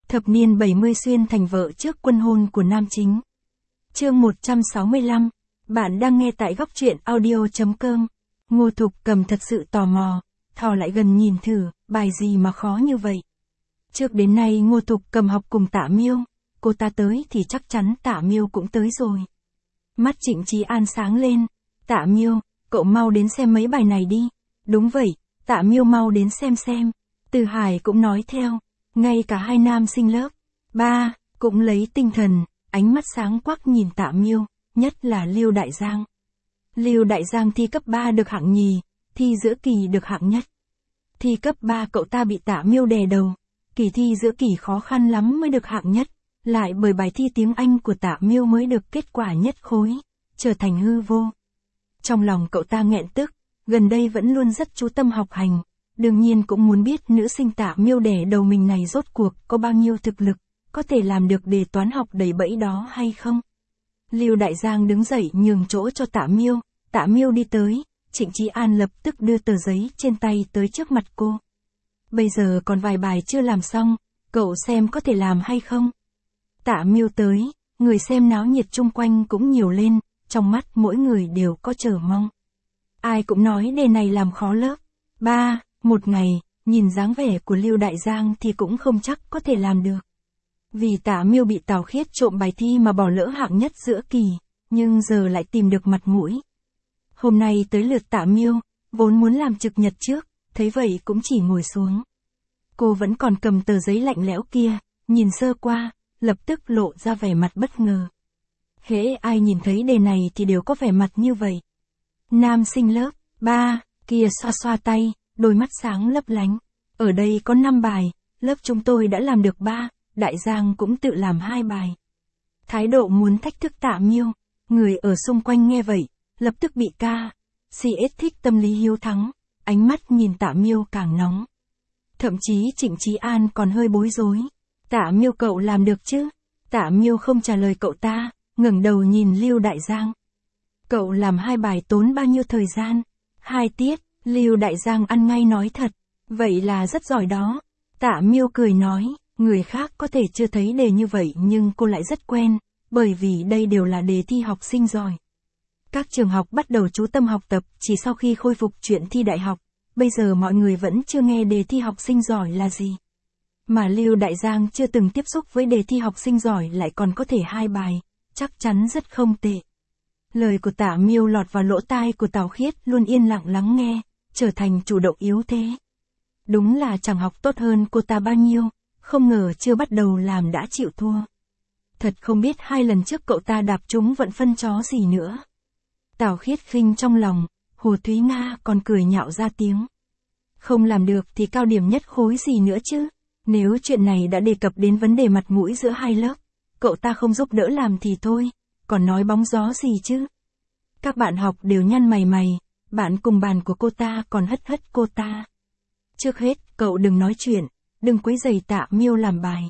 Thập niên 70 xuyên thành vợ trước quân hôn của nam chính. Chương 165. Bạn đang nghe tại góc truyện audio.com. Ngô Thục Cầm thật sự tò mò, thò lại gần nhìn thử, bài gì mà khó như vậy. Trước đến nay Ngô Thục Cầm học cùng Tạ Miêu, cô ta tới thì chắc chắn Tạ Miêu cũng tới rồi. Mắt Trịnh Chí An sáng lên, Tạ Miêu, cậu mau đến xem mấy bài này đi. Đúng vậy, Tạ Miêu mau đến xem. Từ Hải cũng nói theo, ngay cả hai nam sinh lớp 3 cũng lấy tinh thần, ánh mắt sáng quắc nhìn Tạ Miêu, nhất là Lưu Đại Giang. Lưu Đại Giang thi cấp 3 được hạng nhì, thi giữa kỳ được hạng nhất. Thi cấp 3 cậu ta bị Tạ Miêu đè đầu, kỳ thi giữa kỳ khó khăn lắm mới được hạng nhất, lại bởi bài thi tiếng Anh của Tạ Miêu mới được kết quả nhất khối, trở thành hư vô. Trong lòng cậu ta nghẹn tức, gần đây vẫn luôn rất chú tâm học hành, đương nhiên cũng muốn biết nữ sinh Tạ Miêu đè đầu mình này rốt cuộc có bao nhiêu thực lực, có thể làm được đề toán học đầy bẫy đó hay không. Lưu Đại Giang đứng dậy nhường chỗ cho Tạ Miêu đi tới, Trịnh Chí An lập tức đưa tờ giấy trên tay tới trước mặt cô. Bây giờ còn vài bài chưa làm xong, cậu xem có thể làm hay không. Tạ Miêu tới, người xem náo nhiệt chung quanh cũng nhiều lên, trong mắt mỗi người đều có chờ mong. Ai cũng nói đề này làm khó lớp 3, một ngày, nhìn dáng vẻ của Lưu Đại Giang thì cũng không chắc có thể làm được. Vì Tạ Miêu bị Tào Khiết trộm bài thi mà bỏ lỡ hạng nhất giữa kỳ, nhưng giờ lại tìm được mặt mũi. Hôm nay tới lượt Tạ Miêu, vốn muốn làm trực nhật trước, thấy vậy cũng chỉ ngồi xuống. Cô vẫn còn cầm tờ giấy lạnh lẽo kia, nhìn sơ qua, lập tức lộ ra vẻ mặt bất ngờ. Hễ ai nhìn thấy đề này thì đều có vẻ mặt như vậy. Nam sinh lớp 3 kia xoa xoa tay, đôi mắt sáng lấp lánh. Ở đây có 5 bài, lớp chúng tôi đã làm được 3, Đại Giang cũng tự làm 2 bài. Thái độ muốn thách thức Tạ Miêu, người ở xung quanh nghe vậy, lập tức bị CS thích tâm lý hiếu thắng, ánh mắt nhìn Tạ Miêu càng nóng. Thậm chí Trịnh Chí An còn hơi bối rối. Tạ Miêu cậu làm được chứ? Tạ Miêu không trả lời cậu ta, ngẩng đầu nhìn Lưu Đại Giang. Cậu làm 2 bài tốn bao nhiêu thời gian? 2 tiết, Lưu Đại Giang ăn ngay nói thật. Vậy là rất giỏi đó. Tạ Miêu cười nói, người khác có thể chưa thấy đề như vậy nhưng cô lại rất quen, bởi vì đây đều là đề thi học sinh giỏi. Các trường học bắt đầu chú tâm học tập chỉ sau khi khôi phục chuyện thi đại học, bây giờ mọi người vẫn chưa nghe đề thi học sinh giỏi là gì. Mà Lưu Đại Giang chưa từng tiếp xúc với đề thi học sinh giỏi lại còn có thể 2 bài, chắc chắn rất không tệ. Lời của Tạ Miêu lọt vào lỗ tai của Tào Khiết luôn yên lặng lắng nghe, trở thành chủ động yếu thế. Đúng là chẳng học tốt hơn cô ta bao nhiêu, không ngờ chưa bắt đầu làm đã chịu thua. Thật không biết 2 lần trước cậu ta đạp trúng vận phân chó gì nữa. Tào Khiết khinh trong lòng, Hồ Thúy Nga còn cười nhạo ra tiếng. Không làm được thì cao điểm nhất khối gì nữa chứ, nếu chuyện này đã đề cập đến vấn đề mặt mũi giữa hai lớp, cậu ta không giúp đỡ làm thì thôi, còn nói bóng gió gì chứ. Các bạn học đều nhăn mày, bạn cùng bàn của cô ta còn hất cô ta. Trước hết, cậu đừng nói chuyện, đừng quấy rầy Tạ Miêu làm bài.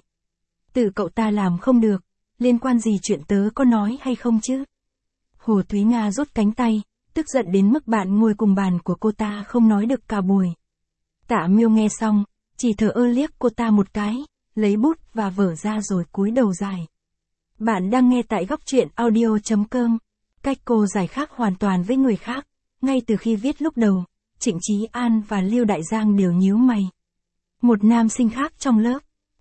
Tự cậu ta làm không được, liên quan gì chuyện tớ có nói hay không chứ? Hồ Thúy Nga rút cánh tay, tức giận đến mức bạn ngồi cùng bàn của cô ta không nói được cả buổi. Tạ Miêu nghe xong, chỉ thở ơ liếc cô ta một cái, lấy bút và vở ra rồi cúi đầu giải. Bạn đang nghe tại góc truyện audio.com. Cách cô giải khác hoàn toàn với người khác. Ngay từ khi viết lúc đầu, Trịnh Chí An và Lưu Đại Giang đều nhíu mày. Một nam sinh khác trong lớp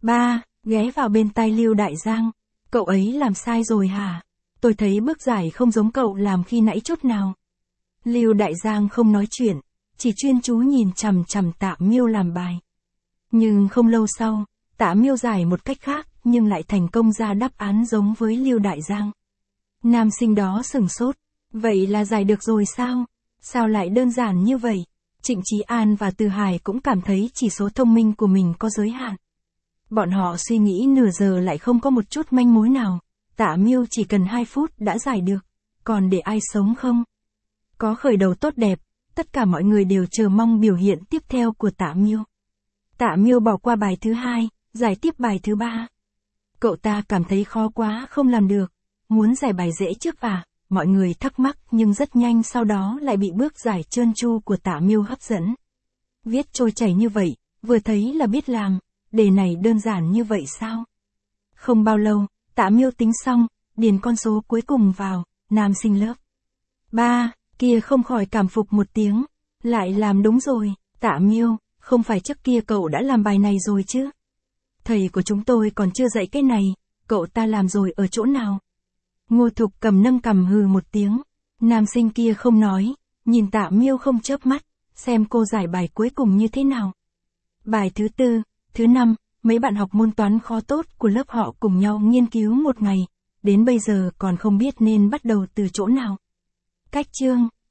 3 ghé vào bên tai Lưu Đại Giang. Cậu ấy làm sai rồi hả? Tôi thấy bước giải không giống cậu làm khi nãy chút nào. Lưu Đại Giang không nói chuyện, chỉ chuyên chú nhìn chằm chằm Tạ Miêu làm bài. Nhưng không lâu sau, Tạ Miêu giải một cách khác nhưng lại thành công ra đáp án giống với Lưu Đại Giang. Nam sinh đó sửng sốt, vậy là giải được rồi sao? Sao lại đơn giản như vậy? Trịnh Chí An và Từ Hải cũng cảm thấy chỉ số thông minh của mình có giới hạn. Bọn họ suy nghĩ nửa giờ lại không có một chút manh mối nào. Tạ Miêu chỉ cần 2 phút đã giải được, còn để ai sống không? Có khởi đầu tốt đẹp, tất cả mọi người đều chờ mong biểu hiện tiếp theo của Tạ Miêu. Tạ Miêu bỏ qua bài thứ 2, giải tiếp bài thứ 3. Cậu ta cảm thấy khó quá không làm được, muốn giải bài dễ trước và, mọi người thắc mắc nhưng rất nhanh sau đó lại bị bước giải trơn tru của Tạ Miêu hấp dẫn. Viết trôi chảy như vậy, vừa thấy là biết làm, đề này đơn giản như vậy sao? Không bao lâu, Tạ Miêu tính xong, điền con số cuối cùng vào, nam sinh lớp 3, kia không khỏi cảm phục một tiếng. Lại làm đúng rồi, Tạ Miêu, không phải trước kia cậu đã làm bài này rồi chứ? Thầy của chúng tôi còn chưa dạy cái này, cậu ta làm rồi ở chỗ nào? Ngô Thục Cầm nâng cằm hừ một tiếng. Nam sinh kia không nói, nhìn Tạ Miêu không chớp mắt, xem cô giải bài cuối cùng như thế nào. Bài thứ 4, thứ 5, mấy bạn học môn toán khó tốt của lớp họ cùng nhau nghiên cứu một ngày, đến bây giờ còn không biết nên bắt đầu từ chỗ nào. Cách chương